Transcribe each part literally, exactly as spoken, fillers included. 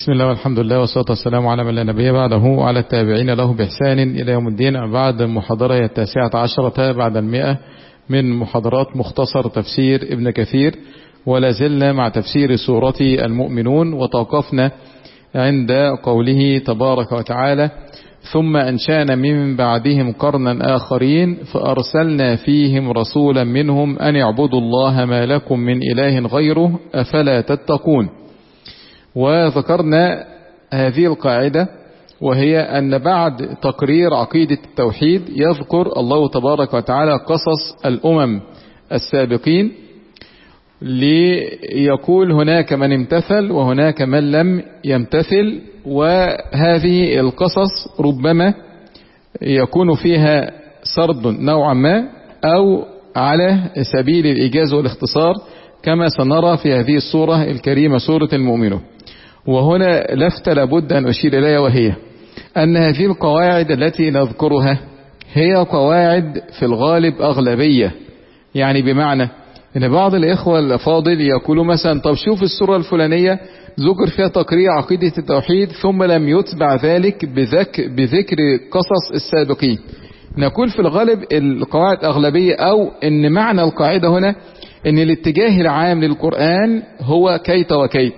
بسم الله والحمد لله والصلاة والسلام على من لا نبي بعده وعلى التابعين له بإحسان إلى يوم الدين. بعد المحاضرة التاسعة عشرة بعد المئة من محاضرات مختصر تفسير ابن كثير، ولا زلنا مع تفسير سورة المؤمنون، وتوقفنا عند قوله تبارك وتعالى: ثم أنشأنا من بعدهم قرنا آخرين فأرسلنا فيهم رسولا منهم أن اعبدوا الله ما لكم من إله غيره أفلا تتقون. وذكرنا هذه القاعدة، وهي أن بعد تقرير عقيدة التوحيد يذكر الله تبارك وتعالى قصص الأمم السابقين، ليقول هناك من امتثل وهناك من لم يمتثل، وهذه القصص ربما يكون فيها سرد نوعا ما أو على سبيل الإيجاز والاختصار، كما سنرى في هذه السورة الكريمة سورة المؤمنون. وهنا لفتة لابد أن أشير إليها، وهي أن هذه القواعد التي نذكرها هي قواعد في الغالب أغلبية، يعني بمعنى أن بعض الإخوة الأفاضل يقولوا مثلا: طب شوف السورة الفلانية ذكر فيها تقرير عقيدة التوحيد ثم لم يتبع ذلك بذك بذكر قصص السابقين. نقول في الغالب القواعد أغلبية، أو أن معنى القاعدة هنا أن الاتجاه العام للقرآن هو كيت وكيت،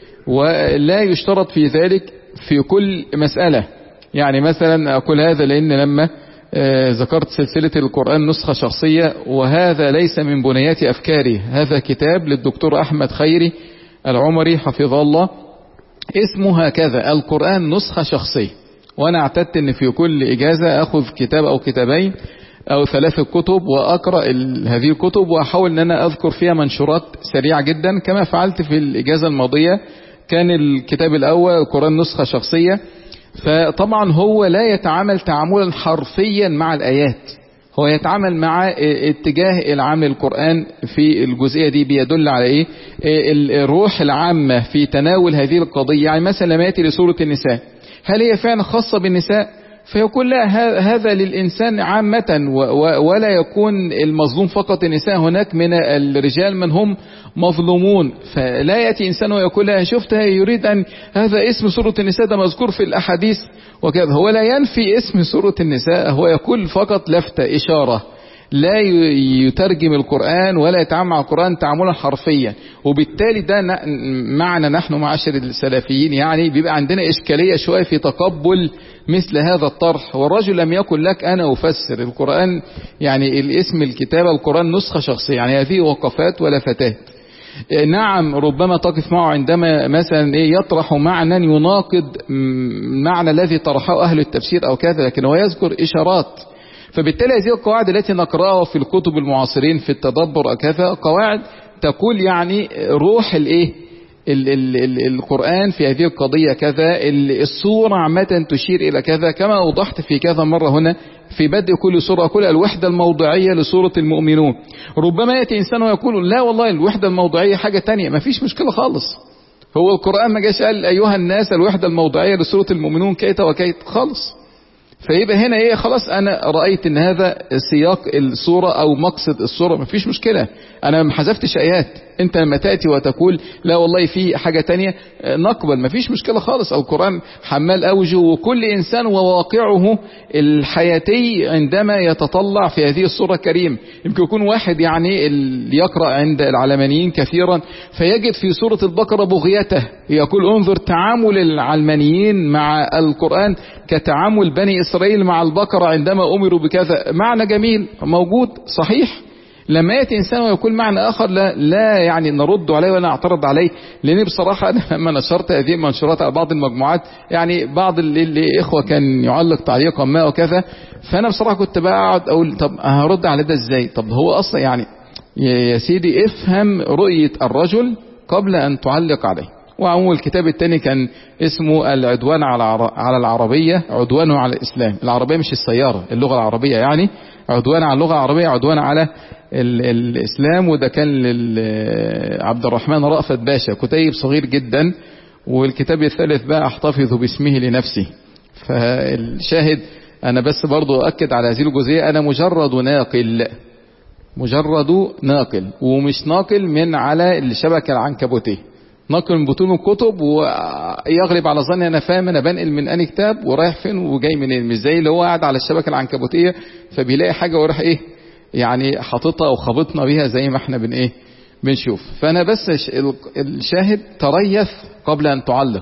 ولا يشترط في ذلك في كل مسألة. يعني مثلا أقول هذا لأن لما ذكرت سلسلة القرآن نسخة شخصية، وهذا ليس من بنيات أفكاري، هذا كتاب للدكتور أحمد خيري العمري حفظه الله، اسمه هكذا: القرآن نسخة شخصية. وأنا اعتدت أن في كل إجازة أخذ كتاب أو كتابين أو ثلاثة كتب وأقرأ هذه الكتب، وأحاول أن أنا أذكر فيها منشورات سريعة جدا، كما فعلت في الإجازة الماضية. كان الكتاب الأول القرآن نسخة شخصية، فطبعا هو لا يتعامل تعاملا حرفيا مع الآيات، هو يتعامل مع اتجاه العام للقرآن في الجزئية دي، بيدل على ايه الروح العامة في تناول هذه القضية. يعني مثلا لما يأتي لسورة النساء، هل هي فعلا خاصة بالنساء؟ فيقول لا، هذا للإنسان عامة، ولا يكون المظلوم فقط النساء، هناك من الرجال من هم مظلومون. فلا يأتي إنسان ويقول لا شفتها يريد أن هذا اسم سورة النساء ده مذكور في الأحاديث وكذا. هو لا ينفي اسم سورة النساء، هو يقول فقط لفتة إشارة، لا يترجم القرآن ولا يتعامل مع القرآن تعاملا حرفيا. وبالتالي ده معنى نحن معاشر السلفيين يعني بيبقى عندنا إشكالية شوية في تقبل مثل هذا الطرح. والرجل لم يقل لك أنا أفسر القرآن، يعني الاسم الكتابة القرآن نسخة شخصية، يعني هذه وقفات ولفتات. نعم ربما تقف معه عندما مثلا يطرح معنى يناقض معنى الذي طرحه أهل التفسير أو كذا، لكن هو يذكر إشارات. فبالتالي هذه القواعد التي نقرأها في الكتب المعاصرين في التدبر كذا قواعد تقول يعني روح الايه ال ال ال القرآن في هذه القضية كذا، الصورة عامة تشير إلى كذا، كما أوضحت في كذا مرة هنا في بدء كل سورة، كل الوحدة الموضعية لسورة المؤمنون. ربما يأتي إنسان ويقول لا والله الوحدة الموضعية حاجة تانية، ما فيش مشكلة خالص، هو القرآن ما جاش قال أيها الناس الوحدة الموضعية لسورة المؤمنون كيت وكيت خالص. فيبقى هنا ايه، خلاص انا رأيت ان هذا سياق الصورة او مقصد الصورة، مفيش مشكلة، انا ما حذفتش ايات. انت لما تأتي وتقول لا والله في حاجة تانية نقبل، مفيش مشكلة خالص. القرآن حمال اوجه، وكل انسان وواقعه الحياتي عندما يتطلع في هذه الصورة الكريمة. يمكن يكون واحد يعني يقرأ عند العلمانيين كثيرا فيجد في سورة البقرة بغيته، يقول انظر تعامل العلمانيين مع القرآن كتعامل بني إسرائيل مع البقرة عندما أمروا بكذا. معنى جميل موجود صحيح. لما يأتي إنسان ويقول معنى آخر لا, لا يعني نرد عليه ولا نعترض عليه. لأن بصراحة أنا لما نشرت هذه المنشورات على بعض المجموعات، يعني بعض الإخوة كان يعلق تعليقا ما وكذا، فأنا بصراحة كنت بقعد أقول طب هرد على ده إزاي؟ طب هو أصلا يعني يا سيدي افهم رؤية الرجل قبل أن تعلق عليه. وعموم الكتاب الثاني كان اسمه العدوان على العربية، عدوانه على الإسلام. العربية مش السيارة، اللغة العربية، يعني عدوان على اللغة العربية، عدوان على الإسلام. وده كان لعبد الرحمن رأفت باشا، كتيب صغير جدا. والكتاب الثالث بقى احتفظ باسمه لنفسي. فالشاهد أنا بس برضو أؤكد على هذه الجزئية، أنا مجرد ناقل، مجرد ناقل ومش ناقل من على الشبكة العنكبوتية، نقل من بطون الكتب ويغلب على ظني انا فاهم انا بنقل من انهي كتاب ورايح فين وجاي منين، مش زي اللي هو قاعد على الشبكه العنكبوتيه فبيلاقي حاجه ويروح ايه يعني حاططها او خابطنا بيها زي ما احنا بن ايه بنشوف. فانا بس الشاهد تريث قبل ان تعلق،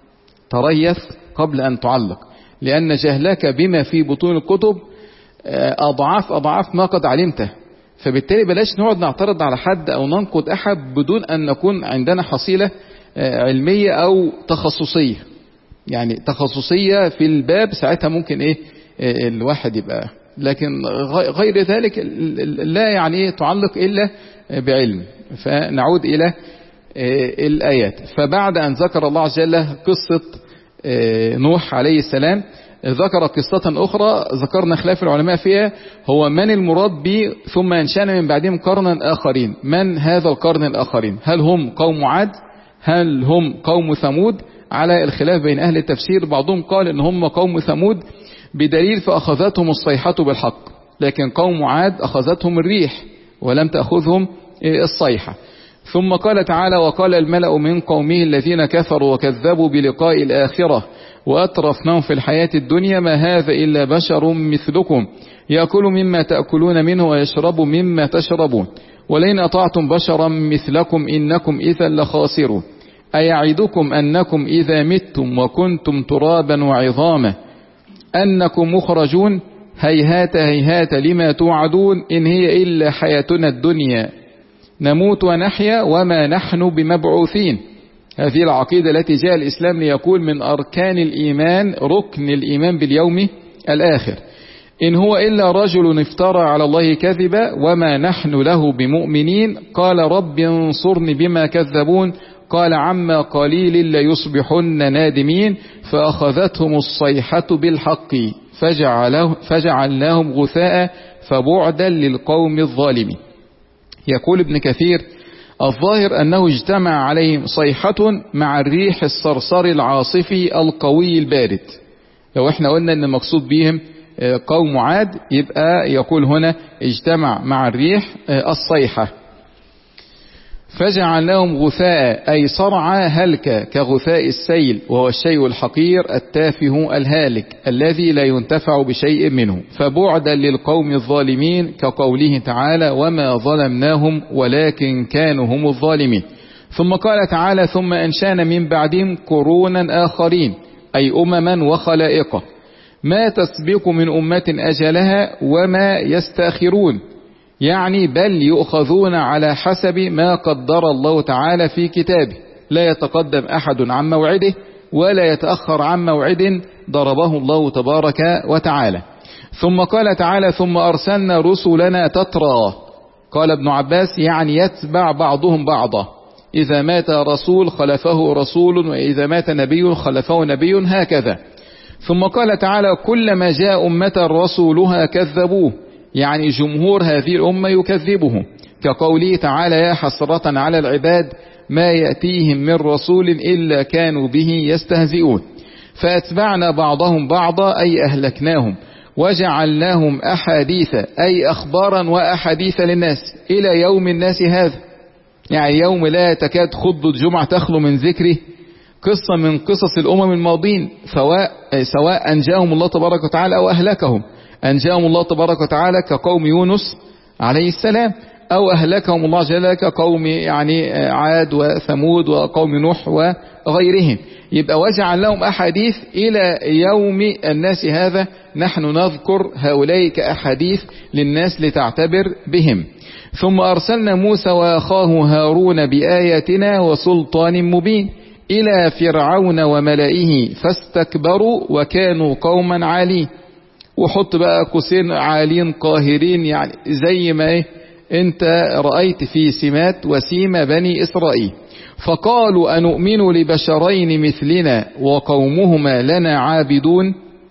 تريث قبل ان تعلق، لان جهلك بما في بطون الكتب اضعاف اضعاف ما قد علمته. فبالتالي بلاش نقعد نعترض على حد او ننقد احد بدون ان نكون عندنا حصيلة علمية او تخصصية، يعني تخصصية في الباب ساعتها ممكن ايه الواحد يبقى، لكن غير ذلك لا يعني تعلق الا بعلم. فنعود الى الايات. فبعد ان ذكر الله عز وجل قصة نوح عليه السلام ذكر قصة أخرى ذكرنا خلاف العلماء فيها، هو من المراد به ثم أنشأنا من بعدهم قرنا آخرين. من هذا القرن الآخرين؟ هل هم قوم عاد؟ هل هم قوم ثمود؟ على الخلاف بين أهل التفسير، بعضهم قال إن هم قوم ثمود بدليل فأخذتهم الصيحة بالحق، لكن قوم عاد أخذتهم الريح ولم تأخذهم الصيحة. ثم قال تعالى وقال الملأ من قومه الذين كفروا وكذبوا بلقاء الآخرة وأترفناهم في الحياة الدنيا ما هذا إلا بشر مثلكم يأكل مما تأكلون منه ويشرب مما تشربون ولئن أطعتم بشرا مثلكم إنكم إذا لخاسرون أيعدكم أنكم إذا متم وكنتم ترابا وعظاما أنكم مخرجون هيهات هيهات لما توعدون إن هي إلا حياتنا الدنيا نموت ونحيا وما نحن بمبعوثين. هذه العقيدة التي جاء الإسلام ليقول من أركان الإيمان ركن الإيمان باليوم الآخر. إن هو إلا رجل افترى على الله كذبا وما نحن له بمؤمنين قال رب انصرني بما كذبون قال عما قليل ليصبحن نادمين فأخذتهم الصيحة بالحق فجعلناهم غثاء فبعدا للقوم الظالمين. يقول ابن كثير الظاهر أنه اجتمع عليهم صيحة مع الريح الصرصر العاصفي القوي البارد. لو احنا قلنا ان المقصود بهم قوم عاد يبقى يقول هنا اجتمع مع الريح الصيحة فجعلناهم غثاء أي صرعى هلك كغثاء السيل وهو الشيء الحقير التافه الهالك الذي لا ينتفع بشيء منه فبعدا للقوم الظالمين كقوله تعالى وما ظلمناهم ولكن كانوا هم الظالمين. ثم قال تعالى ثم أنشأنا من بعدهم قرونا آخرين أي أمما وخلائق ما تسبق من أمة أجلها وما يستأخرون، يعني بل يؤخذون على حسب ما قدر الله تعالى في كتابه لا يتقدم أحد عن موعده ولا يتأخر عن موعد ضربه الله تبارك وتعالى. ثم قال تعالى ثم أرسلنا رسلنا تترى قال ابن عباس يعني يتبع بعضهم بعضا إذا مات رسول خلفه رسول وإذا مات نبي خلفه نبي هكذا. ثم قال تعالى كلما جاء أمة رسولها كذبوه يعني جمهور هذه الأمة يكذبه كقوله تعالى يا حسرة على العباد ما يأتيهم من رسول إلا كانوا به يستهزئون فأتبعنا بعضهم بعضا أي أهلكناهم وجعلناهم أحاديث أي أخبارا وأحاديث للناس إلى يوم الناس هذا، يعني يوم لا تكاد خطبة جمعة تخلو من ذكره قصة من قصص الأمم الماضين سواء, سواء أنجاهم الله تبارك وتعالى أو أهلكهم. أنجاهم الله تبارك وتعالى كقوم يونس عليه السلام أو أهلكهم الله جل كقوم يعني عاد وثمود وقوم نوح وغيرهم. يبقى وجعل لهم أحاديث إلى يوم الناس هذا نحن نذكر هؤلاء كأحاديث للناس لتعتبر بهم. ثم أرسلنا موسى وأخاه هارون بآياتنا وسلطان مبين إلى فرعون وملئه فاستكبروا وكانوا قوما عالين. وحط بقى قوسين عالين قاهرين يعني زي ما ايه انت رأيت في سمات وسيم بني إسرائيل. فقالوا أنؤمن لبشرين مثلنا وقومهما لنا عابدون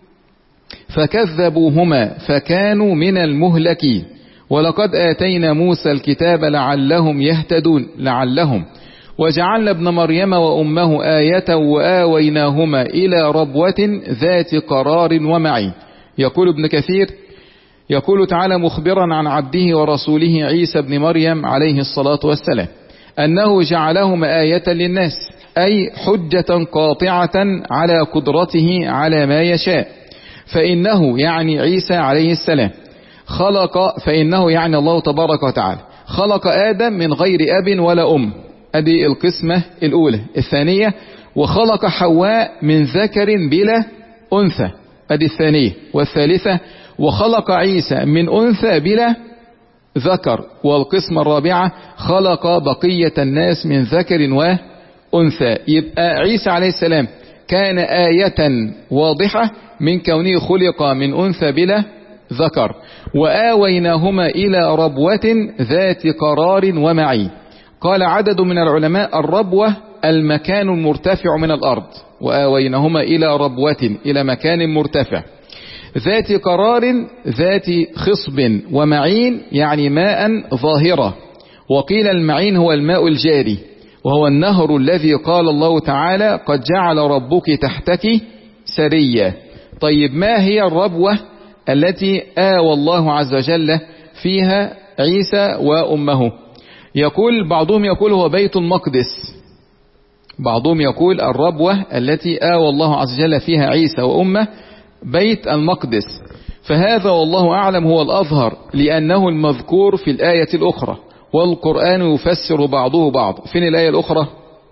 فكذبوهما فكانوا من المهلكين ولقد آتينا موسى الكتاب لعلهم يهتدون لعلهم وجعلنا ابن مريم وأمه آية وآويناهما إلى ربوة ذات قرار ومعين. يقول ابن كثير يقول تعالى مخبرا عن عبده ورسوله عيسى بن مريم عليه الصلاة والسلام أنه جعلهما آية للناس، أي حجة قاطعة على قدرته على ما يشاء. فإنه يعني عيسى عليه السلام خلق، فإنه يعني الله تبارك وتعالى خلق آدم من غير أب ولا أم، هذه القسمة الأولى. الثانية وخلق حواء من ذكر بلا أنثى، هذه الثانية. والثالثة وخلق عيسى من أنثى بلا ذكر. والقسمة الرابعة خلق بقية الناس من ذكر وأنثى. يبقى عيسى عليه السلام كان آية واضحة من كونه خلق من أنثى بلا ذكر. وآويناهما إلى ربوة ذات قرار ومعين. قال عدد من العلماء الربوة المكان المرتفع من الأرض، وآويناهما إلى ربوة، إلى مكان مرتفع. ذات قرار ذات خصب، ومعين يعني ماء ظاهرة. وقيل المعين هو الماء الجاري، وهو النهر الذي قال الله تعالى قد جعل ربك تحتك سريا. طيب ما هي الربوة التي آوى الله عز وجل فيها عيسى وأمه؟ يقول بعضهم يقول هو بيت المقدس، بعضهم يقول الربوة التي آوى الله عز وجل فيها عيسى وأمه بيت المقدس. فهذا والله أعلم هو الأظهر، لأنه المذكور في الآية الأخرى، والقرآن يفسر بعضه بعض. فين الآية الأخرى؟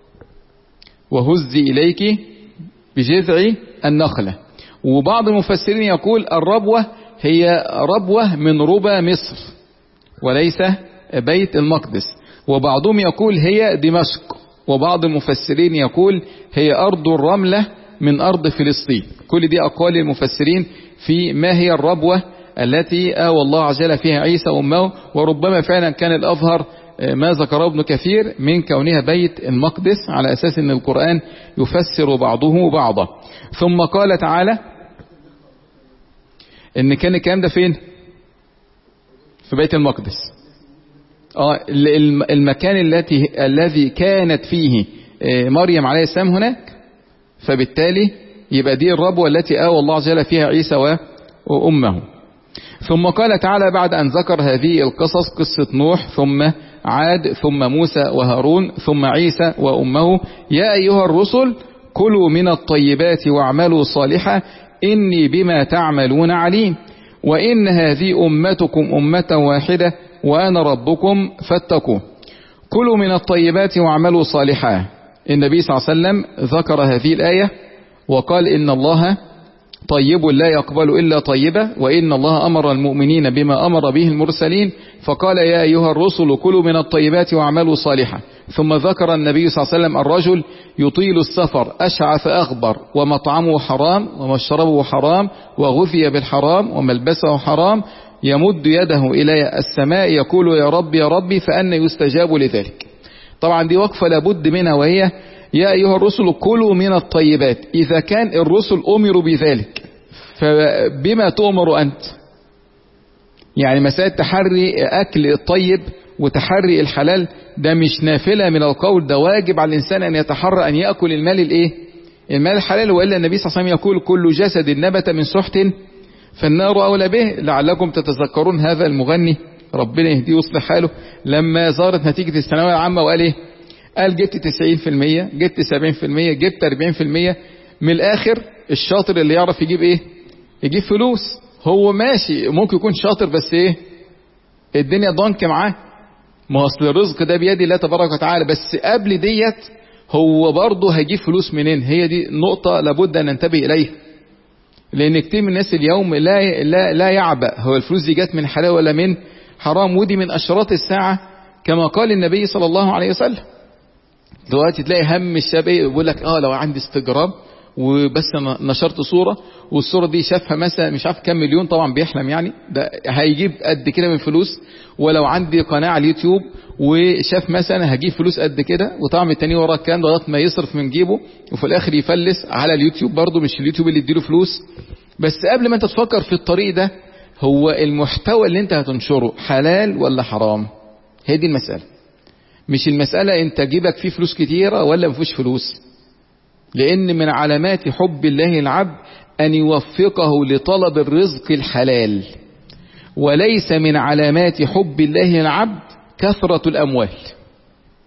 وهزي إليك بجذع النخلة. وبعض المفسرين يقول الربوة هي ربوة من ربى مصر وليس بيت المقدس. وبعضهم يقول هي دمشق، وبعض المفسرين يقول هي أرض الرملة من أرض فلسطين. كل دي أقوال المفسرين في ما هي الربوة التي آوى الله عز وجل فيها عيسى وأمه. وربما فعلا كان الأظهر ما ذكره ابن كثير من كونها بيت المقدس، على أساس أن القرآن يفسر بعضه بعضا. ثم قال تعالى ان كان الكلام ده فين؟ في بيت المقدس. اه المكان التي الذي كانت فيه مريم عليه السلام هناك، فبالتالي يبقى دي الربوة التي آوى الله عز وجل فيها عيسى وأمه. ثم قال تعالى بعد أن ذكر هذه القصص، قصة نوح ثم عاد ثم موسى وهارون ثم عيسى وأمه: يا أيها الرسل كلوا من الطيبات واعملوا صالحا إني بما تعملون عليم، وإن هذه أمتكم أمة واحدة وأنا ربكم فاتقوا. كلوا من الطيبات واعملوا صالحا. النبي صلى الله عليه وسلم ذكر هذه الآية وقال إن الله طيب لا يقبل إلا طيبة، وإن الله أمر المؤمنين بما أمر به المرسلين، فقال يا أيها الرسل كلوا من الطيبات واعملوا صالحا. ثم ذكر النبي صلى الله عليه وسلم الرجل يطيل السفر أشعث أغبر ومطعمه حرام ومشربه حرام وغذي بالحرام وملبسه حرام، يمد يده إلى السماء يقول يا رب يا ربي فأن يستجاب لذلك. طبعا دي وقفة لابد منها، وهي يا أيها الرسل كلوا من الطيبات. إذا كان الرسل أمروا بذلك فبما تؤمر أنت؟ يعني مسألة تحري أكل الطيب وتحري الحلال ده مش نافلة من القول، ده واجب على الإنسان أن يتحرى أن يأكل المال الإيه؟ المال الحلال. وإلا النبي صلى الله عليه وسلم يقول كل جسد نبت من سحت فالنار أولى به. لعلكم تتذكرون هذا المغني ربنا يهديه ويصلح حاله، لما ظهرت نتيجة الثانوية العامة وقال إيه؟ قال جبت تسعين في المية، جبت سبعين في المية، جبت أربعين في المية. من الآخر الشاطر اللي يعرف يجيب إيه؟ يجيب فلوس. هو ماشي ممكن يكون شاطر بس إيه؟ الدنيا ضنك معاه. ما أصل الرزق ده بيد الله تبارك وتعالى، بس قبل ديت هو برضه هيجيب فلوس منين؟ هي دي نقطة لابد أن ننتبه إليها، لأن كتير من الناس اليوم لا لا لا يعبأ هو الفلوس دي جت من حلال ولا من حرام. ودي من أشراط الساعة كما قال النبي صلى الله عليه وسلم. دلوقتي تلاقي هم الشاب ايه يقول لك اه لو عندي انستجرام وبس نشرت صورة والصورة دي شافها مثلا مش عارف كام مليون، طبعا بيحلم يعني، ده هيجيب قد كده من فلوس. ولو عندي قناة على اليوتيوب وشاف مثلا هجيب فلوس قد كده، وطبعا التاني وراه الكلام ده لغايه ما يصرف من جيبه وفي الاخر يفلس على اليوتيوب برضه، مش اليوتيوب اللي يديله فلوس. بس قبل ما انت تفكر في الطريق ده، هو المحتوى اللي انت هتنشره حلال ولا حرام؟ هي دي المسألة. مش المسألة انت جيبك فيه فلوس كتيرة ولا مفيش فلوس. لان من علامات حب الله العبد ان يوفقه لطلب الرزق الحلال، وليس من علامات حب الله العبد كثرة الاموال.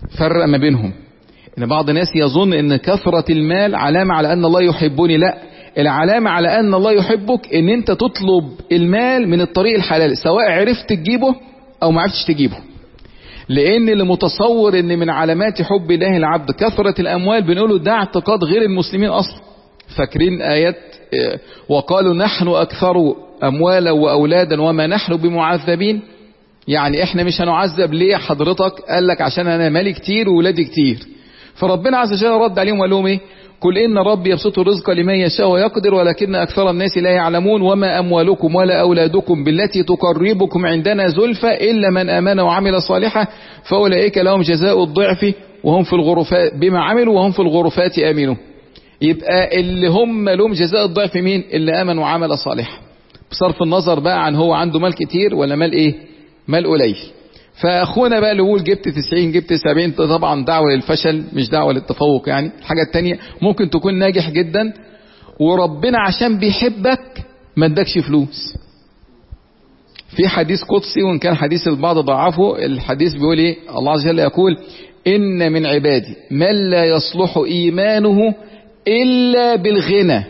فرق ما بينهم. ان بعض الناس يظن ان كثرة المال علامة على ان الله يحبني. لا، العلامة على ان الله يحبك ان انت تطلب المال من الطريق الحلال، سواء عرفت تجيبه او ما عرفتش تجيبه. لان اللي متصور ان من علامات حب الله العبد كثرة الاموال، بنقوله ده اعتقاد غير المسلمين اصلا. فاكرين ايات وقالوا نحن اكثر اموالا واولادا وما نحن بمعذبين؟ يعني احنا مش هنعذب ليه حضرتك؟ قال لك عشان انا مالي كتير وولادي كتير. فربنا عز وجل رد عليهم وقال لهم ايه؟ قل ان ربي يبسط الرزق لمن يشاء ويقدر ولكن اكثر الناس لا يعلمون وما اموالكم ولا اولادكم بالتي تقربكم عندنا زلفى الا من امن وعمل صالحا فاولئك لهم جزاء الضعف وهم في الغرفات بما عملوا وهم في الغرفات امنون. يبقى اللي هم لهم جزاء الضعف مين؟ اللي امن وعمل صالحا، بصرف النظر بقى عن هو عنده مال كتير ولا مال ايه؟ مال قليل. فاخونا بقى اللي يقول جبت تسعين جبت سبعين، طبعا دعوة للفشل مش دعوة للتفوق. يعني الحاجة التانية ممكن تكون ناجح جدا وربنا عشان بيحبك ما ادكش فلوس. في حديث قدسي وان كان حديث البعض ضعفه، الحديث بيقول ايه؟ الله عز وجل يقول ان من عبادي من لا يصلح ايمانه الا بالغنى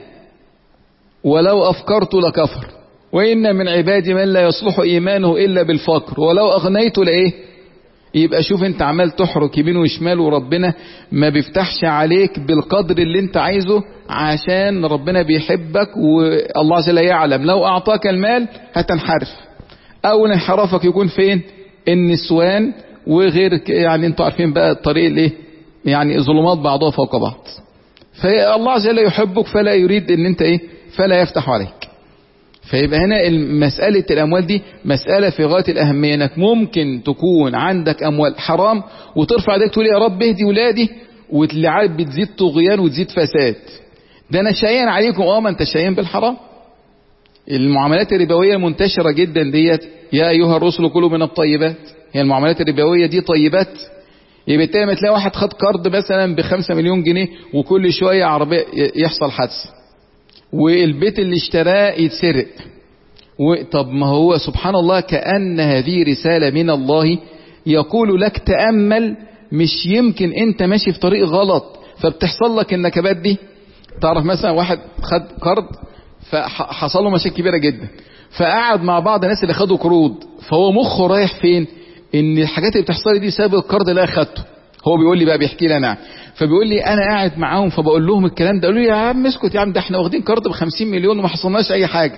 ولو افكرت لكفر، وإن من عبادي من لا يصلح إيمانه إلا بالفقر ولو أغنيت لإيه؟ يبقى شوف انت عمال تحرك يمين وشمال وربنا ما بيفتحش عليك بالقدر اللي انت عايزه، عشان ربنا بيحبك والله عز وجل يعلم لو أعطاك المال هتنحرف. أول انحرافك يكون فين؟ النسوان وغير، يعني انتوا عارفين بقى الطريق الايه؟ يعني ظلمات بعضها فوق بعض. فالله عز وجل يحبك فلا يريد ان انت ايه؟ فلا يفتح عليك. فيبقى هنا مسألة الأموال دي مسألة في غاية الأهمية، انك ممكن تكون عندك أموال حرام وترفع ايديك تقول يا رب اهدي ولادي، وتلاقيها بتزيد طغيان وتزيد فساد. ده انا شايان عليكم. اه ما انت شايان بالحرام. المعاملات الربوية منتشرة جدا ديت، يا أيها الرسل كلوا من الطيبات. هي المعاملات الربوية دي طيبات؟ يبقى تلاقي تلاقي واحد خد قرض مثلا بخمسة مليون جنيه وكل شوية عربية يحصل حادث والبيت اللي اشتراه يتسرق. طب ما هو سبحان الله كأن هذه رسالة من الله يقول لك تأمل، مش يمكن انت ماشي في طريق غلط فبتحصل لك النكبات دي. تعرف مثلا واحد خد قرض فحصل له مشاكل كبيرة جدا، فقعد مع بعض الناس اللي خدوا قروض، فهو مخه رايح فين؟ ان الحاجات اللي بتحصل لي دي سبب القرض اللي اخدته. هو بيقول لي بقى، بيحكي لي انا، فبيقول لي انا قاعد معاهم فبقول لهم الكلام ده، قالوا لي يا عم اسكت يا عم، ده احنا واخدين قرض بخمسين مليون وما حصلناش اي حاجة.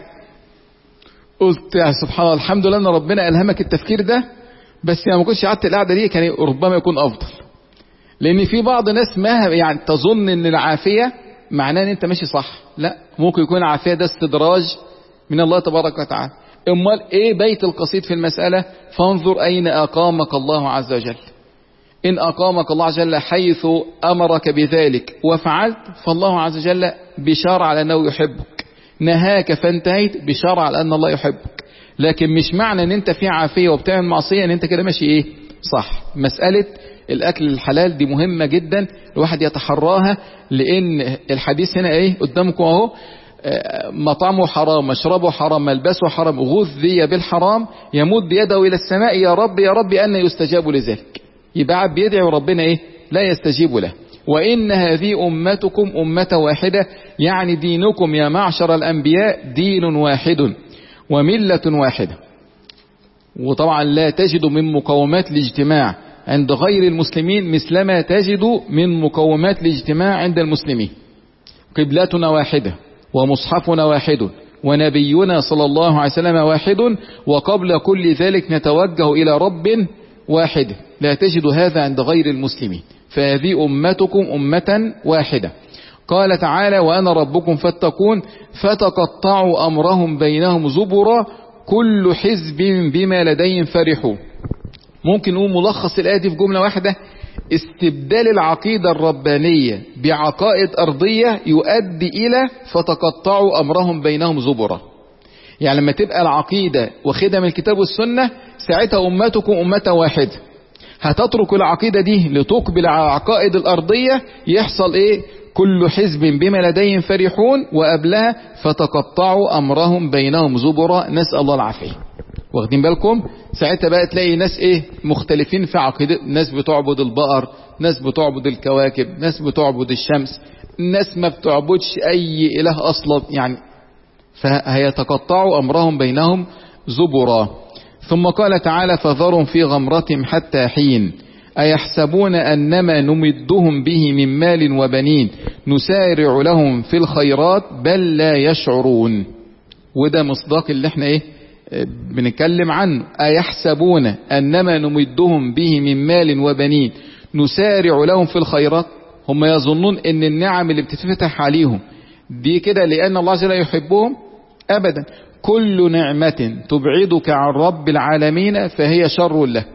قلت يا سبحان الله، الحمد لله ان ربنا الهمك التفكير ده، بس يعني ما كنتش قعدت القعده دي كان ربما يكون افضل. لان في بعض الناس ما يعني تظن ان العافيه معناه ان انت ماشي صح. لا، ممكن يكون العافيه ده استدراج من الله تبارك وتعالى. امال ايه بيت القصيد في المساله؟ فانظر اين اقامك الله عز وجل. ان اقامك الله عز وجل حيث امرك بذلك وفعلت، فالله عز وجل بشارع على انه يحبك. نهاك فانتهيت، بشارع على ان الله يحبك. لكن مش معنى ان انت في عافيه وبتعمل معصيه ان انت كده ماشي ايه؟ صح. مساله الاكل الحلال دي مهمه جدا الواحد يتحراها، لان الحديث هنا ايه قدامكم اهو، مطعمه حرام، مشربه حرام، ملبسه حرام، غذي بالحرام، يمد يده الى السماء يا رب يا رب ان يستجاب لذلك. يبقى بيدعي وربنا ايه؟ لا يستجيب له. وإن هذه أمتكم أمة واحدة، يعني دينكم يا معشر الأنبياء دين واحد وملة واحدة. وطبعا لا تجد من مقومات الاجتماع عند غير المسلمين مثلما تجد من مقومات الاجتماع عند المسلمين. قبلتنا واحدة ومصحفنا واحد ونبينا صلى الله عليه وسلم واحد، وقبل كل ذلك نتوجه إلى رب واحد. لا تجد هذا عند غير المسلمين. فهذه أمتكم أمة واحدة. قال تعالى وأنا ربكم فاتقون فتقطعوا أمرهم بينهم زبرا كل حزب بما لديهم فرحون. ممكن نقول ملخص الآية دي في جملة واحدة: استبدال العقيدة الربانية بعقائد أرضية يؤدي إلى فتقطعوا أمرهم بينهم زبرا. يعني لما تبقى العقيدة وخدم الكتاب والسنة، ساعتها أمتكم أمة واحدة. هتترك العقيدة دي لتقبل على العقائد الأرضية، يحصل إيه؟ كل حزب بما لديهم فرحون، وقبلها فتقطعوا أمرهم بينهم زبرا. نسأل الله العافية. واخدين بالكم؟ ساعتها بقى تلاقي ناس ايه مختلفين في عقيدة، ناس بتعبد البقر، ناس بتعبد الكواكب، ناس بتعبد الشمس، ناس ما بتعبدش اي اله اصلا يعني، فهيتقطعوا امرهم بينهم زبرا. ثم قال تعالى فذرهم في غمرتهم حتى حين أيحسبون أنما نمدهم به من مال وبنين نسارع لهم في الخيرات بل لا يشعرون. وده مصداق اللي احنا ايه بنتكلم عنه. أيحسبون أنما نمدهم به من مال وبنين نسارع لهم في الخيرات، هم يظنون ان النعم اللي بتتفتح عليهم دي كده لأن الله عز وجل يحبهم؟ أبدا، كل نعمة تبعدك عن رب العالمين فهي شر لك،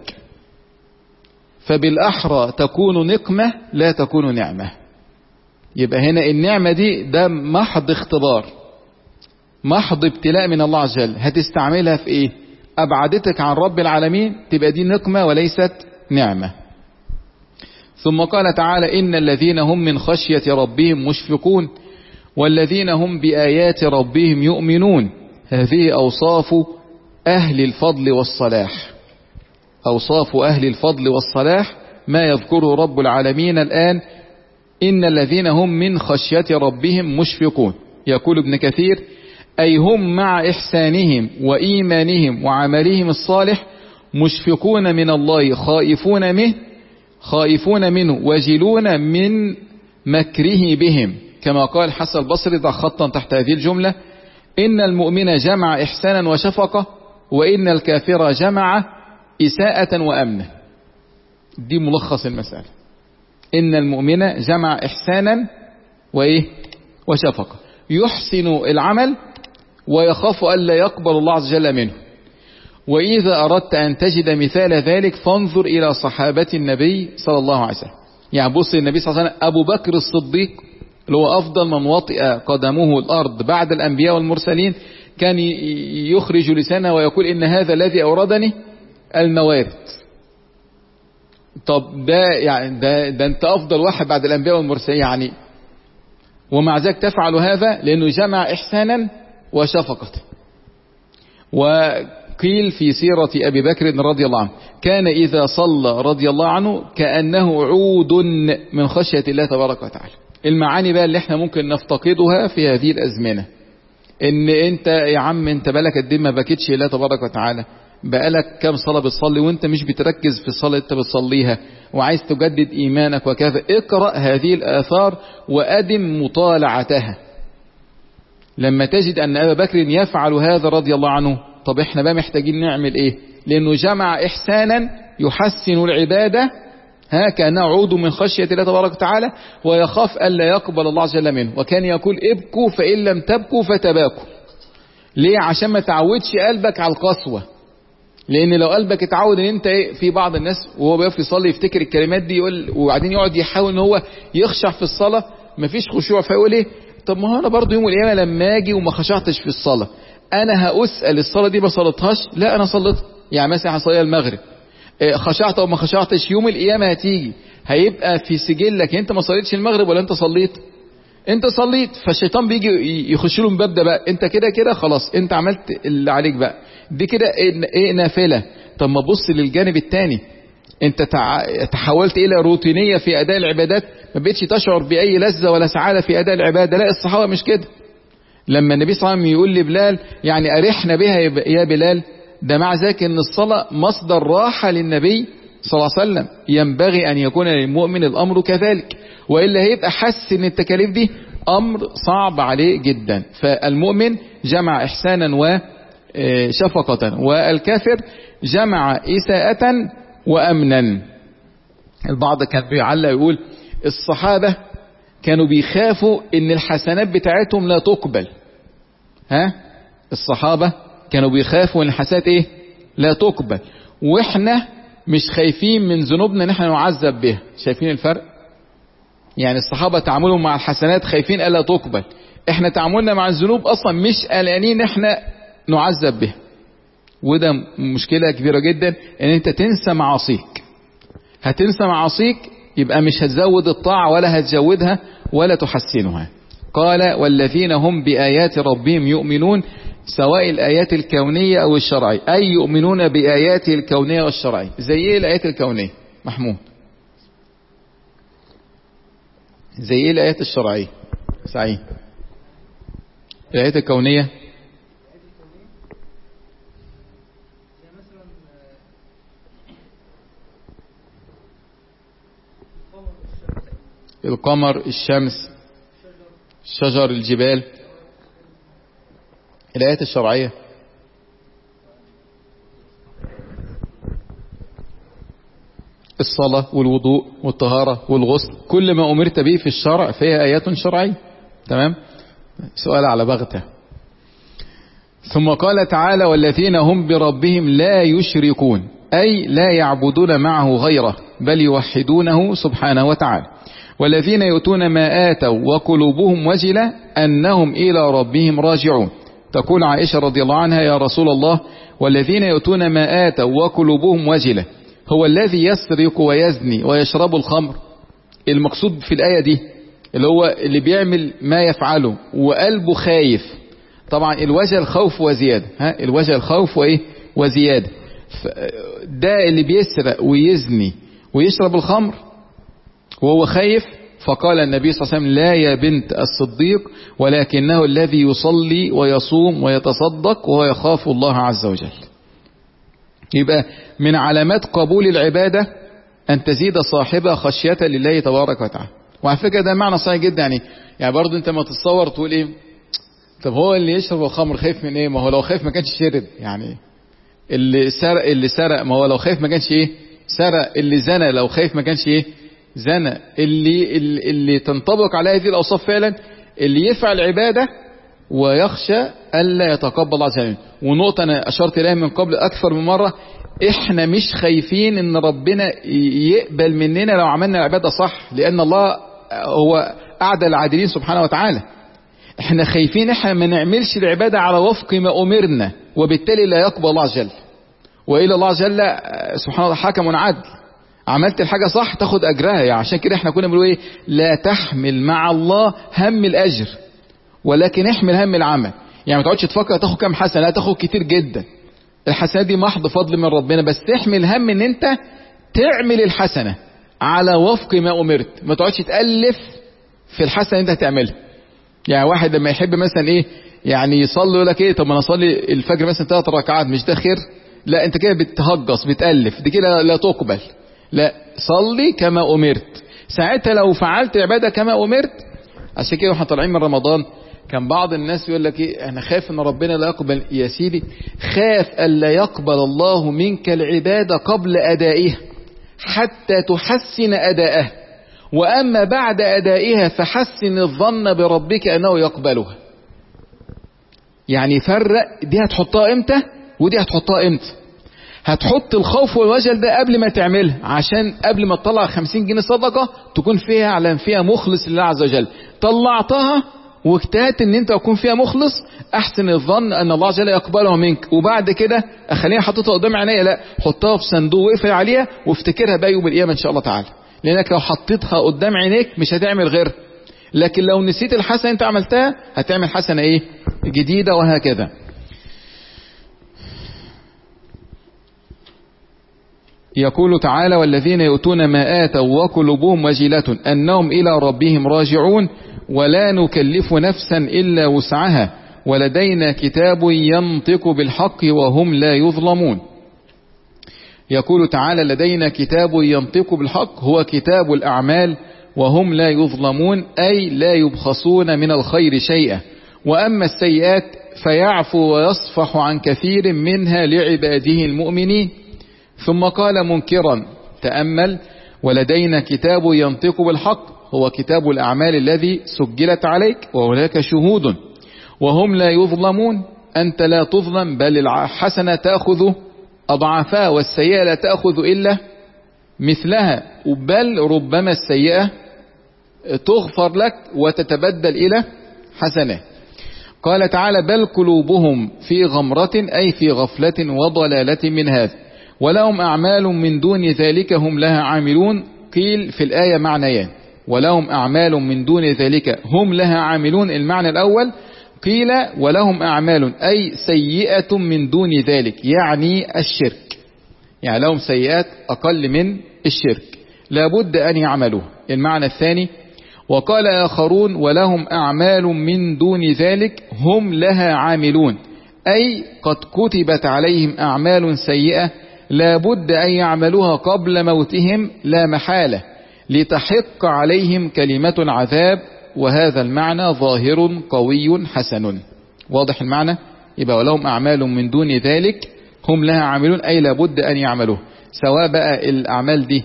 فبالأحرى تكون نقمة لا تكون نعمة. يبقى هنا النعمة دي ده محض اختبار، محض ابتلاء من الله عز وجل، هتستعملها في ايه؟ أبعدتك عن رب العالمين تبقى دي نقمة وليست نعمة. ثم قال تعالى إن الذين هم من خشية ربهم مشفقون والذين هم بآيات ربهم يؤمنون. هذه أوصاف أهل الفضل والصلاح، أوصاف أهل الفضل والصلاح ما يذكره رب العالمين الآن. إن الذين هم من خشية ربهم مشفقون، يقول ابن كثير أي هم مع إحسانهم وإيمانهم وعملهم الصالح مشفقون من الله خائفون منه خائفون منه وجلون من مكره بهم، كما قال حسن البصري ضع خطا تحت هذه الجملة إن المؤمن جمع إحسانا وشفقة وإن الكافر جمع إساءة وأمنة. دي ملخص المسألة، إن المؤمن جمع إحسانا وإيه وشفقة، يحسن العمل ويخاف ألا يقبل الله عز وجل منه. وإذا أردت أن تجد مثال ذلك فانظر إلى صحابة النبي صلى الله عليه وسلم. يعني بص النبي صلى الله عليه وسلم أبو بكر الصديق اللي هو أفضل من وطئ قدمه الأرض بعد الأنبياء والمرسلين كان يخرج لسانه ويقول إن هذا الذي أوردني الموارد. طب ده يعني ده, ده أنت أفضل واحد بعد الأنبياء والمرسلين يعني، ومع ذلك تفعل هذا لأنه جمع إحسانا وشفقة. وقيل في سيرة أبي بكر رضي الله عنه كان إذا صلى رضي الله عنه كأنه عود من خشية الله تبارك وتعالى. المعاني بقى اللي احنا ممكن نفتقدها في هذه الأزمنة، ان انت يا عم انت بالك قد ايه ما بكيتش الله تبارك وتعالى، بقالك كام صلاة بتصلي وانت مش بتركز في الصلاة انت بتصليها وعايز تجدد ايمانك وكذا. اقرأ هذه الآثار وأدم مطالعتها لما تجد ان ابا بكر يفعل هذا رضي الله عنه. طب احنا بقى محتاجين نعمل ايه؟ لانه جمع احسانا يحسن العبادة ها كأنه عود من خشية الله تبارك وتعالى ويخاف ألا يقبل الله عز وجل منه. وكان يقول ابكوا فإن لم تبكوا فتباكوا. ليه؟ عشان ما تعودش قلبك على القسوة، لأن لو قلبك اتعود ان انت ايه، في بعض الناس وهو بيقف يصلي يفتكر الكلمات دي يقول، وبعدين يقعد يحاول ان هو يخشع في الصلاة مفيش خشوع، فيقول ايه طب ما هو انا برضه يوم القيامة لما اجي وما خشعتش في الصلاة انا هأسأل الصلاة دي ما صلتهاش؟ لا انا صليتها. يعني مثلا هصلي المغرب خشعت او ما خشعتش، يوم القيامة هتيجي هيبقى في سجلك انت ما صليتش المغرب ولا انت صليت؟ انت صليت. فالشيطان بيجي يخش له من باب ده بقى، انت كده كده خلاص انت عملت اللي عليك بقى، دي كده ايه نافلة. طب ما بص للجانب التاني، انت تحولت الى روتينية في اداء العبادات، ما بقتش تشعر باي لذة ولا سعادة في اداء العبادة. لا الصحابة مش كده. لما النبي صلى الله عليه وسلم يقول لبلال يعني ارحنا بها يا بلال، ده مع ذلك ان الصلاة مصدر راحة للنبي صلى الله عليه وسلم، ينبغي ان يكون للمؤمن الامر كذلك، وإلا هيبقى حس ان التكاليف دي امر صعب عليه جدا. فالمؤمن جمع احسانا وشفقة والكافر جمع اساءة وامنا. البعض كان بيعلق يقول الصحابة كانوا بيخافوا ان الحسنات بتاعتهم لا تقبل. ها الصحابة كانوا بيخافوا ان الحسنات ايه لا تقبل، واحنا مش خايفين من ذنوبنا ان احنا نعذب بها. شايفين الفرق؟ يعني الصحابة تعاملهم مع الحسنات خايفين الا تقبل، احنا تعاملنا مع الذنوب اصلا مش قلقانين احنا نعذب بها. وده مشكلة كبيرة جدا ان انت تنسى معاصيك. هتنسى معاصيك يبقى مش هتزود الطاعة ولا هتزودها ولا تحسنها. قال والذين هم بآيات ربهم يؤمنون. سواء الآيات الكونية أو الشرعية، أي يؤمنون بآياته الكونية والشرعية. زي إيه الآيات الكونية محمود؟ زي إيه الآيات الشرعية سعيد؟ الآيات الكونية القمر، الشمس، الشجر، الجبال. الآيات الشرعية الصلاة والوضوء والطهارة والغسل، كل ما أمرت به في الشرع فيها آيات شرعية. تمام. سؤال على بغته. ثم قال تعالى والذين هم بربهم لا يشركون، أي لا يعبدون معه غيره بل يوحدونه سبحانه وتعالى. والذين يؤتون ما آتوا وقلوبهم وجلة أنهم إلى ربهم راجعون. تقول عائشة رضي الله عنها يا رسول الله والذين يؤتون ما آتوا وقلوبهم وجلة هو الذي يسرق ويزني ويشرب الخمر؟ المقصود في الآية دي اللي هو اللي بيعمل ما يفعله وقلبه خايف. طبعا الوجل خوف وزيادة، ها الوجل خوف وإيه وزيادة. ده اللي بيسرق ويزني ويشرب الخمر وهو خايف. فقال النبي صلى الله عليه وسلم لا يا بنت الصديق ولكنه الذي يصلي ويصوم ويتصدق وهو يخاف الله عز وجل. يبقى من علامات قبول العبادة أن تزيد صاحبها خشية لله تبارك وتعالى. وعلى فكرة ده معنى صحيح جدا. يعني يعني برضه أنت ما تتصور تقول إيه طب هو اللي يشرب الخمر خايف من إيه؟ ما هو لو خايف ما كانش شرب. يعني اللي سرق اللي سرق ما هو لو خايف ما كانش إيه سرق. اللي زنى لو خايف ما كانش إيه زنى. اللي اللي, اللي تنطبق على هذه الأوصاف فعلا اللي يفعل عبادة ويخشى ألا يتقبل الله عز وجل. ونقطة أنا أشرت إليها من قبل أكثر من مرة، إحنا مش خايفين إن ربنا يقبل مننا لو عملنا العبادة صح، لأن الله هو أعدى العادلين سبحانه وتعالى. إحنا خايفين إحنا ما نعملش العبادة على وفق ما أمرنا وبالتالي لا يقبل الله عز وجل. وإلى الله عز وجل سبحانه وتعالى حكم عدل. عملت الحاجة صح تاخد أجرها. يعني عشان كده إحنا كنا بنقول إيه لا تحمل مع الله هم الأجر ولكن احمل هم العمل. يعني ما تقعدش تفكر تاخد كام حسنة، لا تاخد كتير جدا. الحسنة دي محض فضل من ربنا، بس تحمل هم ان انت تعمل الحسنة على وفق ما امرت. ما تقعدش تألف في الحسنة اللي انت هتعملها. يعني واحد لما يحب مثلا ايه يعني يصلي يقول لك ايه طب ما انا اصلي الفجر مثلا ثلاث ركعات مش ده خير؟ لا انت كده بتهجص بتألف، دي كده لا تقبل. لا صلي كما امرت. ساعتها لو فعلت العبادة كما امرت. عشان كده واحنا طالعين من رمضان كان بعض الناس يقول لك ايه انا خايف ان ربنا لا يقبل. يا سيدي خاف الا يقبل الله منك العبادة قبل ادائها حتى تحسن اداءها، واما بعد ادائها فحسن الظن بربك انه يقبلها. يعني فرق دي هتحطها امتى ودي هتحطها امتى. هتحط الخوف والوجل ده قبل ما تعملها عشان قبل ما تطلع خمسين جنيه صدقة تكون فيها على فيها مخلص لله عز وجل. طلعتها واجتهدت ان انت تكون فيها مخلص، احسن الظن ان الله عز وجل يقبلها منك. وبعد كده اخليها حطيتها قدام عينيا؟ لا، حطها في صندوق واقفل عليها وافتكرها بقى يوم القيامه ان شاء الله تعالى. لانك لو حطيتها قدام عينيك مش هتعمل غيرها. لكن لو نسيت الحسنه انت عملتها هتعمل حسنه ايه جديده وهكذا. يقول تعالى والذين يؤتون ما آتوا وقلوبهم وجلة أنهم إلى ربهم راجعون ولا نكلف نفسا إلا وسعها ولدينا كتاب ينطق بالحق وهم لا يظلمون. يقول تعالى لدينا كتاب ينطق بالحق هو كتاب الأعمال وهم لا يظلمون، أي لا يبخسون من الخير شيئا. وأما السيئات فيعفو ويصفح عن كثير منها لعباده المؤمنين. ثم قال منكرا تأمل ولدينا كتاب ينطق بالحق هو كتاب الأعمال الذي سجلت عليك وهناك شهود وهم لا يظلمون. أنت لا تظلم بل الحسنة تأخذ أضعافها والسيئة لا تأخذ إلا مثلها، بل ربما السيئة تغفر لك وتتبدل إلى حسنة. قال تعالى بل قلوبهم في غمرة أي في غفلة وضلالة من هذا ولهم أعمال من دون ذلك هم لها عاملون. قيل في الآية معنيان ولهم أعمال من دون ذلك هم لها عاملون. المعنى الأول قيل ولهم أعمال أي سيئة من دون ذلك، يعني الشرك، يعني لهم سيئات أقل من الشرك لابد أن يعملوها. المعنى الثاني وقال آخرون ولهم أعمال من دون ذلك هم لها عاملون، أي قد كتبت عليهم أعمال سيئة لابد أن يعملوها قبل موتهم لا محالة لتحق عليهم كلمة عذاب. وهذا المعنى ظاهر قوي حسن. واضح المعنى؟ يبقى ولهم أعمال من دون ذلك هم لها عاملون، أي لابد أن يعملوها، سواء بقى الأعمال دي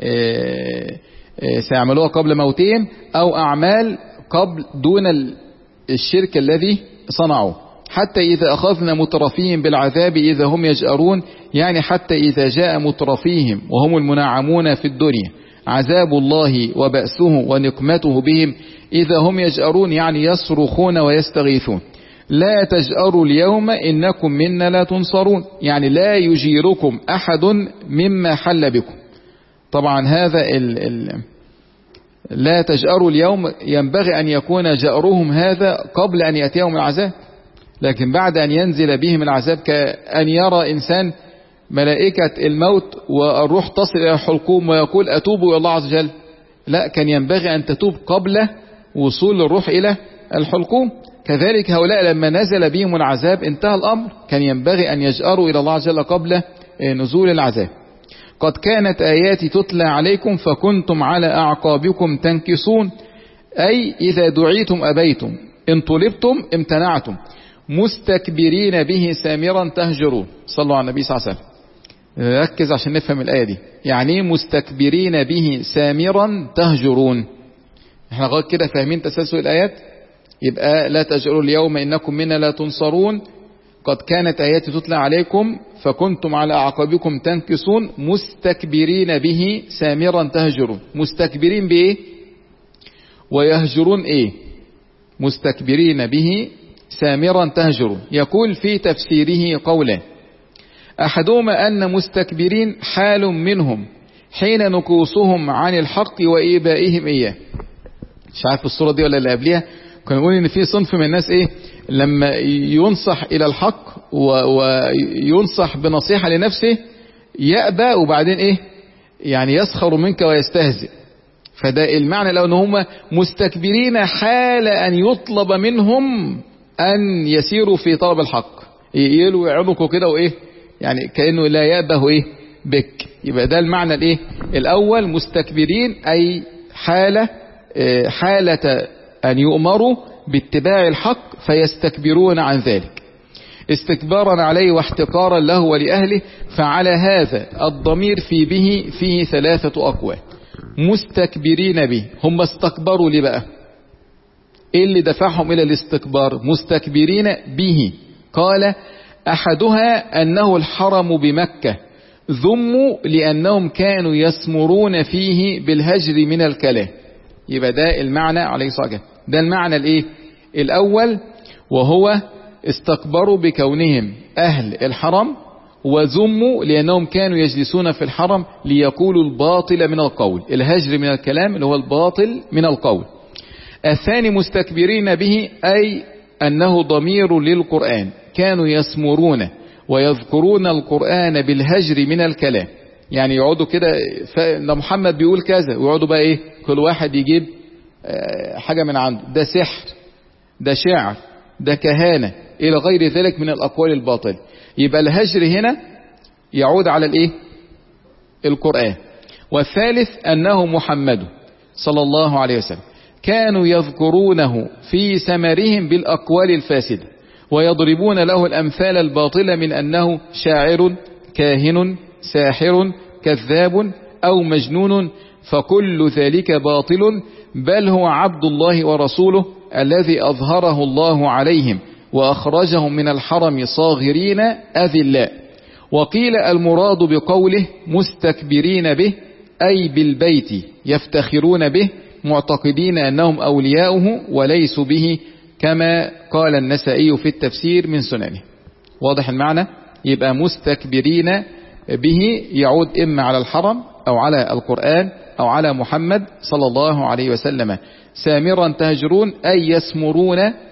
سيعملوها قبل موتهم أو أعمال قبل دون الشرك الذي صنعوه. حتى إذا أخذنا مترفيهم بالعذاب إذا هم يجأرون، يعني حتى إذا جاء مترفيهم وهم المنعمون في الدنيا عذاب الله وبأسه ونقمته بهم إذا هم يجأرون، يعني يصرخون ويستغيثون. لا تجأروا اليوم إنكم منا لا تنصرون، يعني لا يجيركم أحد مما حل بكم. طبعا هذا ال ال لا تجأروا اليوم ينبغي أن يكون جأرهم هذا قبل أن يأتيهم العذاب، لكن بعد أن ينزل بهم العذاب كأن يرى إنسان ملائكة الموت والروح تصل إلى الحلقوم ويقول أتوبوا إلى الله عز وجل. لا، كان ينبغي أن تتوب قبل وصول الروح إلى الحلقوم. كذلك هؤلاء لما نزل بهم العذاب انتهى الأمر، كان ينبغي أن يجأروا إلى الله عز وجل قبل نزول العذاب. قد كانت آياتي تتلى عليكم فكنتم على أعقابكم تنكصون، أي إذا دعيتم أبيتم، إن طلبتم امتنعتم، مستكبرين به سامرا تهجرون. صلوا على النبي صلى الله عليه وسلم. ركز عشان نفهم الآية دي، يعني مستكبرين به سامرا تهجرون. احنا لغاية كده فاهمين تسلسل الآيات؟ يبقى لا تجأروا اليوم إنكم منا لا تنصرون، قد كانت آياتي تتلى عليكم فكنتم على أعقابكم تنكصون، مستكبرين به سامرا تهجرون. مستكبرين بإيه ويهجرون إيه؟ مستكبرين به سامرا تهجرون. يقول في تفسيره قولا، أحدهما أن مستكبرين حال منهم حين نكوصهم عن الحق وإيبائهم إياه. مش عارف الصورة دي ولا اللي قبلها، كنا نقول إن في صنف من الناس إيه لما ينصح إلى الحق وينصح بنصيحة لنفسه يأبى وبعدين إيه يعني يسخر منك ويستهزئ. فده المعنى لو ان هم مستكبرين حال أن يطلب منهم أن يسيروا في طلب الحق، يقلوا ويعنقوا كده وإيه يعني كأنه لا يأبه إيه بك. يبقى ده المعنى الإيه الأول، مستكبرين أي حالة حالة أن يؤمروا باتباع الحق فيستكبرون عن ذلك استكبارا عليه واحتقارا له ولأهله. فعلى هذا الضمير في به فيه ثلاثة أقوال. مستكبرين به، هم استكبروا ليه بقى؟ ايه اللي دفعهم الى الاستكبار؟ مستكبرين به، قال احدها انه الحرم بمكة، ذموا لانهم كانوا يسمرون فيه بالهجر من الكلام. يبقى ده المعنى عليه الصلاة والسلام. ده المعنى الايه الاول، وهو استكبروا بكونهم اهل الحرم، وذموا لأنهم كانوا يجلسون في الحرم ليقولوا الباطل من القول، الهجر من الكلام اللي هو الباطل من القول. الثاني مستكبرين به أي أنه ضمير للقرآن، كانوا يسمرون ويذكرون القرآن بالهجر من الكلام، يعني يقعدوا كده ده محمد بيقول كذا ويقعدوا بقى ايه كل واحد يجيب حاجة من عنده، ده سحر، ده شعر، ده كهانة إلى غير ذلك من الأقوال الباطلة. يبقى الهجر هنا يعود على الايه القرآن. والثالث أنه محمد صلى الله عليه وسلم كانوا يذكرونه في سمرهم بالأقوال الفاسدة ويضربون له الأمثال الباطلة من أنه شاعر كاهن ساحر كذاب أو مجنون، فكل ذلك باطل، بل هو عبد الله ورسوله الذي أظهره الله عليهم وأخرجهم من الحرم صاغرين أذلاء. وقيل المراد بقوله مستكبرين به أي بالبيت يفتخرون به معتقدين أنهم أولياؤه وليسوا به، كما قال النسائي في التفسير من سننه. واضح المعنى؟ يبقى مستكبرين به يعود إما على الحرم أو على القرآن أو على محمد صلى الله عليه وسلم. سامرا تهجرون أي يسمرون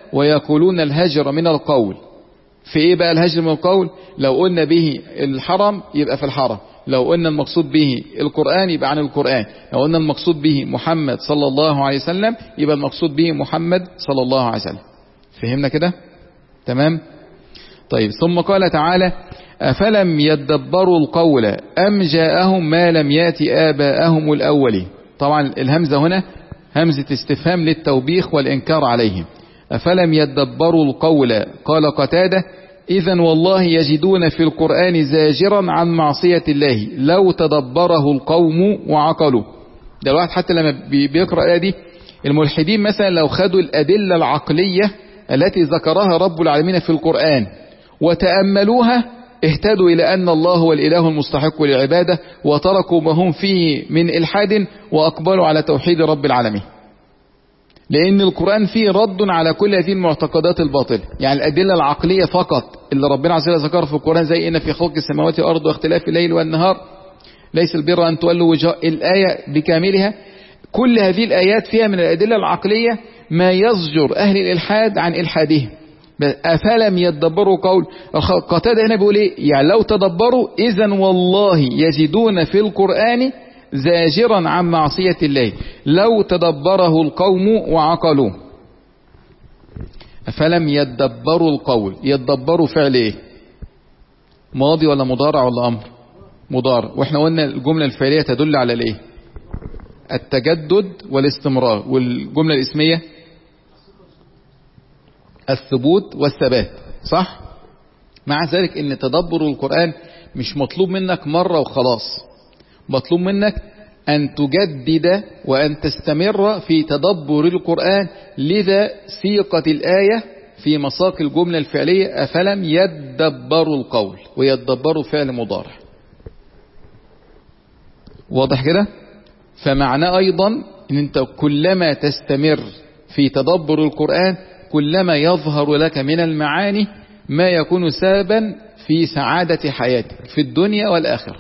ويقولون الهجر من القول. في ايه بقى الهجر من القول؟ لو قلنا به الحرم يبقى في الحرم، لو قلنا المقصود به القرآن يبقى عن القرآن، لو قلنا المقصود به محمد صلى الله عليه وسلم يبقى المقصود به محمد صلى الله عليه وسلم. فهمنا كده؟ تمام؟ طيب ثم قال تعالى أفلم يدبروا القول أم جاءهم ما لم يأت آباءهم الأولين. طبعا الهمزة هنا همزة استفهام للتوبيخ والإنكار عليهم. أفلم يدبروا القول قال قتادة إذن والله يجدون في القرآن زاجرا عن معصية الله لو تدبره القوم وعقلوا. ده الواحد حتى لما بيقرأ الآية دي الملحدين مثلا لو خدوا الأدلة العقلية التي ذكرها رب العالمين في القرآن وتأملوها اهتدوا إلى أن الله هو الإله المستحق للعبادة وتركوا ما هم فيه من إلحاد وأقبلوا على توحيد رب العالمين. لأن القرآن فيه رد على كل هذه المعتقدات الباطلة. يعني الأدلة العقلية فقط اللي ربنا عز وجل ذكرها في القرآن زي إن في خلق السماوات والأرض واختلاف الليل والنهار ليس البر أن تولوا وجه الآية بكاملها. كل هذه الآيات فيها من الأدلة العقلية ما يزجر أهل الإلحاد عن إلحادهم. أفلم يدبروا قول قتادة هنا بيقول إيه؟ يعني لو تدبروا إذن والله يجدون في القرآن زاجرا عن معصية الله لو تدبره القوم وعقلوه. أفلم يدبروا القول. يدبروا فعل إيه؟ ماضي ولا مضارع ولا أمر؟ مضارع. وإحنا قلنا الجملة الفعلية تدل على الإيه؟ التجدد والاستمرار. والجملة الاسمية الثبوت والثبات. صح؟ مع ذلك ان تدبر القرآن مش مطلوب منك مرة وخلاص، مطلوب منك ان تجدد وان تستمر في تدبر القرآن. لذا سيقت الآية في مساق الجملة الفعلية أفلم يدبروا القول، ويدبروا فعل مضارع. واضح كده؟ فمعناه ايضا ان انت كلما تستمر في تدبر القرآن كلما يظهر لك من المعاني ما يكون سببا في سعادة حياتك في الدنيا والآخرة.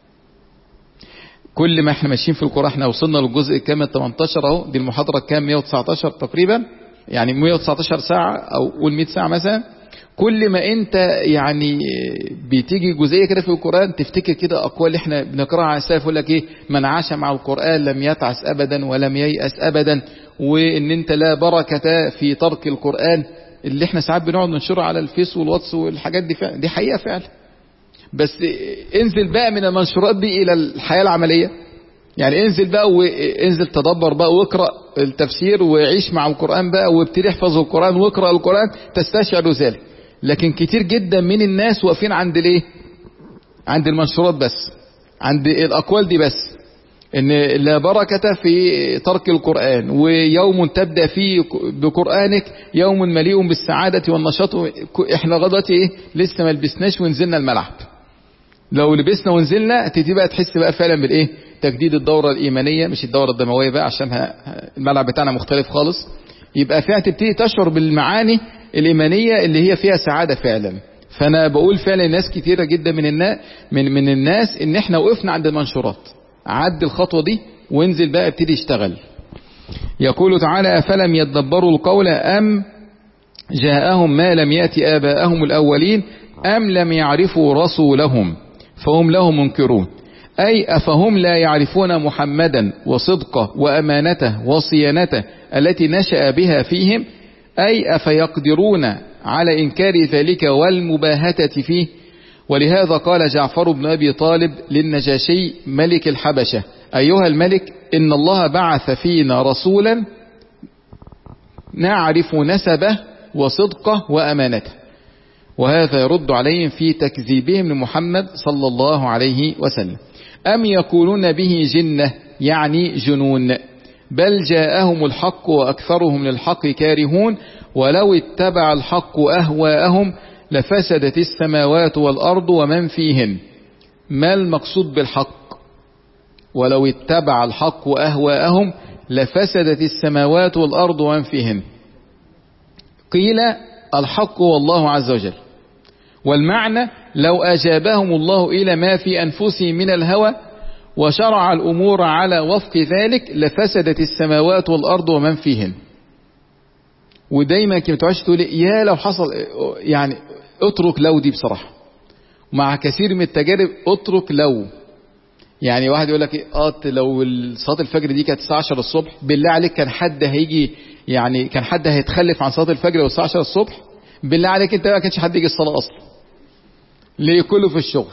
كل ما احنا ماشيين في القرآن، احنا وصلنا للجزء الكامل ثمانية عشر اهو، دي المحاضرة كام؟ مئة وتسعة عشر تقريبا، يعني مئة وتسعة عشر ساعة او قول مئة ساعة مثلا. كل ما انت يعني بتيجي جزئية كده في القرآن تفتكر كده اقوال احنا بنقراها على السلف، يقول لك ايه؟ من عاش مع القرآن لم يتعس ابدا ولم ييأس ابدا، وان انت لا بركة في ترك القرآن، اللي احنا ساعات بنقعد ننشره على الفيس والواتس والحاجات دي فعلا دي حقيقة فعلا. بس انزل بقى من المنشورات دي الى الحياة العملية. يعني انزل بقى وانزل تدبر بقى واقرأ التفسير وعيش مع القرآن بقى وابتدي احفظ القرآن واقرأ القرآن تستشعر ذلك. لكن كتير جدا من الناس واقفين عند الايه؟ عند المنشورات بس، عند الاقوال دي بس، ان لا بركة في ترك القرآن، ويوم تبدأ فيه بقرآنك يوم مليء بالسعادة والنشاط. احنا غداتي ايه؟ لسه ما لبسناش ونزلنا الملعب. لو لبسنا ونزلنا تبتدي بقى تحس بقى فعلا بالايه؟ تجديد الدورة الإيمانية، مش الدورة الدموية بقى عشان الملعب بتاعنا مختلف خالص. يبقى فيها تبتدي تشعر بالمعاني الإيمانية اللي هي فيها سعادة فعلا. فأنا بقول فعلا الناس كتيرة جدا من الناس من من الناس ان احنا وقفنا عند المنشورات. عد الخطوة دي وانزل بقى ابتدي اشتغل. يقول تعالى أفلم يدبروا القول أم جاءهم ما لم يأت آباءهم الأولين أم لم يعرفوا رسولهم فهم له منكرون. أي أفهم لا يعرفون محمدا وصدقه وأمانته وصيانته التي نشأ بها فيهم، أي أفيقدرون على إنكار ذلك والمباهتة فيه. ولهذا قال جعفر بن أبي طالب للنجاشي ملك الحبشة أيها الملك إن الله بعث فينا رسولا نعرف نسبه وصدقه وأمانته. وهذا يرد عليهم في تكذيبهم لمحمد صلى الله عليه وسلم. أم يقولون به جنة يعني جنون، بل جاءهم الحق وأكثرهم للحق كارهون. ولو اتبع الحق أهواءهم لفسدت السماوات والأرض ومن فيهن. ما المقصود بالحق؟ ولو اتبع الحق أهواءهم لفسدت السماوات والأرض ومن فيهن. قيل الحق والله عز وجل، والمعنى لو أجابهم الله إلى ما في أنفسهم من الهوى وشرع الأمور على وفق ذلك لفسدت السماوات والأرض ومن فيهن. ودايما كنت تعيش تقول يا لو حصل يعني اترك لو دي بصراحة. مع كثير من التجارب اترك لو، يعني واحد يقول لك ايه اه لو صلاة الفجر دي كانت الساعة عشرة الصبح بالله عليك كان حد هيجي، يعني كان حد هيتخلف عن صلاة الفجر والساعة عشرة الصبح؟ بالله عليك انت ما كانش حد يجي الصلاة اصلا، ليه؟ كله في الشغل.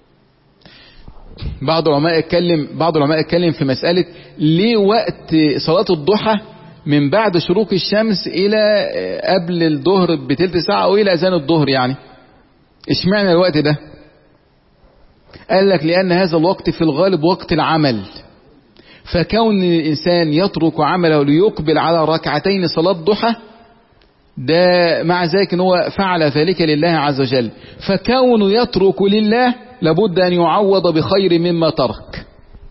بعض العلماء اتكلم بعض العلماء اتكلم في مسألة ليه وقت صلاة الضحى من بعد شروق الشمس الى قبل الظهر بتلت ساعة او الى اذان الظهر، يعني اشمعنى الوقت ده؟ قال لك لان هذا الوقت في الغالب وقت العمل، فكون الانسان يترك عمله ليقبل على ركعتين صلاة ضحى ده مع ذلك ان هو فعل ذلك لله عز وجل، فكونه يترك لله لابد ان يعوض بخير مما ترك.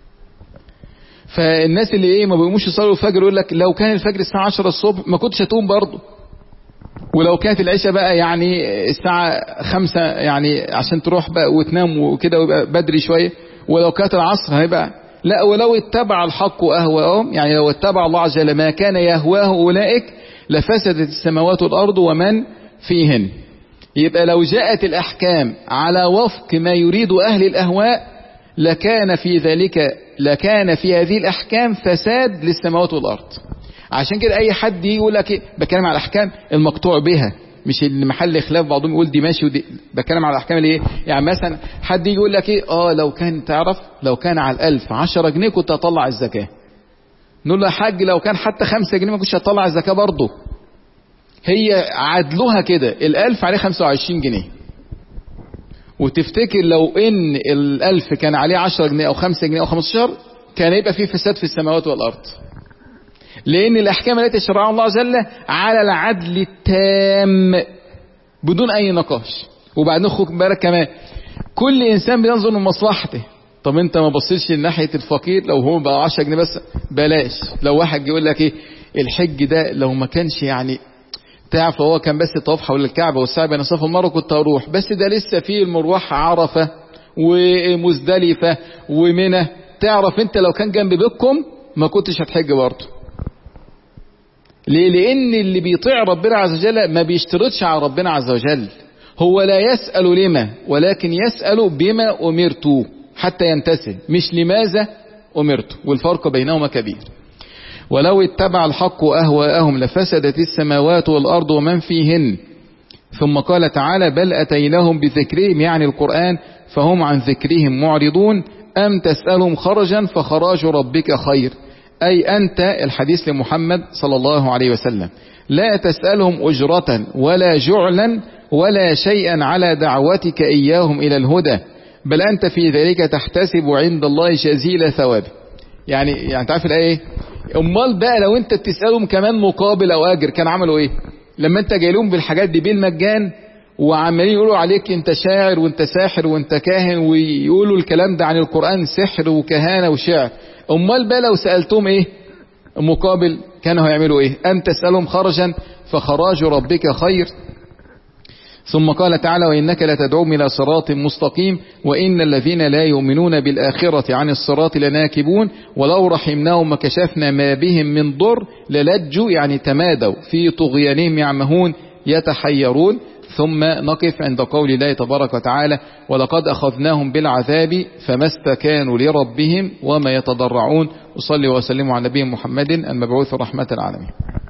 فالناس اللي ايه ما بيقوموش يصلوا الفجر يقول لك لو كان الفجر الساعة عشرة الصبح ما كنتش هتقوم برضه، ولو كانت العشاء بقى يعني الساعة خمسة يعني عشان تروح بقى وتنام وكده ويبقى بدري شوية، ولو كانت العصر هيبقى لا، ولو اتبع الحق أهواءهم، يعني لو اتبع الله عز وجل ما كان يهواه أولئك لفسدت السماوات والأرض ومن فيهن. يبقى لو جاءت الأحكام على وفق ما يريد أهل الأهواء لكان في ذلك لكان في هذه الأحكام فساد للسماوات والأرض. عشان كده أي حد يقول لك إيه بتكلم على الأحكام المقطوع بها، مش اللي محل خلاف، بعضهم يقول دي ماشي ودي، بتكلم على الأحكام اللي إيه، يعني مثلا حد يقول لك إيه آه لو كان تعرف لو كان على الألف عشرة جنيه كنت هطلع الزكاة. نقول له يا حاج لو كان حتى خمسة جنيه ما كنتش هطلع الزكاة برضه. هي عدلوها كده، الألف عليه خمسة وعشرين جنيه، وتفتكر لو ان الألف كان عليه عشرة جنيه او خمسة جنيه او خمستاشر كان يبقى فيه فساد في السماوات والأرض، لأن الأحكام التي شرعها الله عز وجل على العدل التام بدون أي نقاش. وبعدين خد بالك كمان كل إنسان بينظر من مصلحته. طب انت ما بصيش لناحية الفقير لو هو بقى عشرة جنيه بس بلاش. لو واحد يقول لك ايه الحج ده لو ما كانش يعني تعرف هو كان بس طواف حول الكعبة والسعي بين الصفا والمروة كنت هروح، بس ده لسه فيه المروح عرفة ومزدلفة ومنى، تعرف انت لو كان جنب بيتكم ما كنتش هتحج برضه. ليه؟ لان اللي بيطيع ربنا عز وجل ما بيشترطش على ربنا عز وجل، هو لا يسأل لما ولكن يسأل بما أمرت حتى يمتثل، مش لماذا أمرت، والفرق بينهما كبير. ولو اتبع الحق أهواءهم لفسدت السماوات والأرض ومن فيهن. ثم قال تعالى بل أتيناهم بذكرهم يعني القرآن فهم عن ذكرهم معرضون أم تسألهم خرجا فخراج ربك خير، أي أنت الحديث لمحمد صلى الله عليه وسلم لا تسألهم أجرة ولا جعلا ولا شيئا على دعوتك إياهم إلى الهدى، بل أنت في ذلك تحتسب عند الله جزيل ثوابه. يعني يعني تعرف الآية امال بقى لو انت بتسألهم كمان مقابل او اجر كان عملوا ايه؟ لما انت جاي لهم بالحاجات دي بالمجان وعمالين يقولوا عليك انت شاعر وانت ساحر وانت كاهن ويقولوا الكلام ده عن القرآن سحر وكهانة وشعر، امال بقى لو سألتهم ايه مقابل كانوا هيعملوا ايه؟ ام تسألهم خرجا فخراج ربك خير. ثم قال تعالى وإنك لتدعوهم إلى صراط مستقيم وإن الذين لا يؤمنون بالآخرة عن الصراط لناكبون ولو رحمناهم وكشفنا ما بهم من ضر للجوا يعني تمادوا في طغيانهم يعمهون يتحيرون. ثم نقف عند قول الله تبارك وتعالى ولقد أخذناهم بالعذاب فما استكانوا لربهم وما يتضرعون. وصلي وسلموا على نبي محمد المبعوث رحمة العالمين.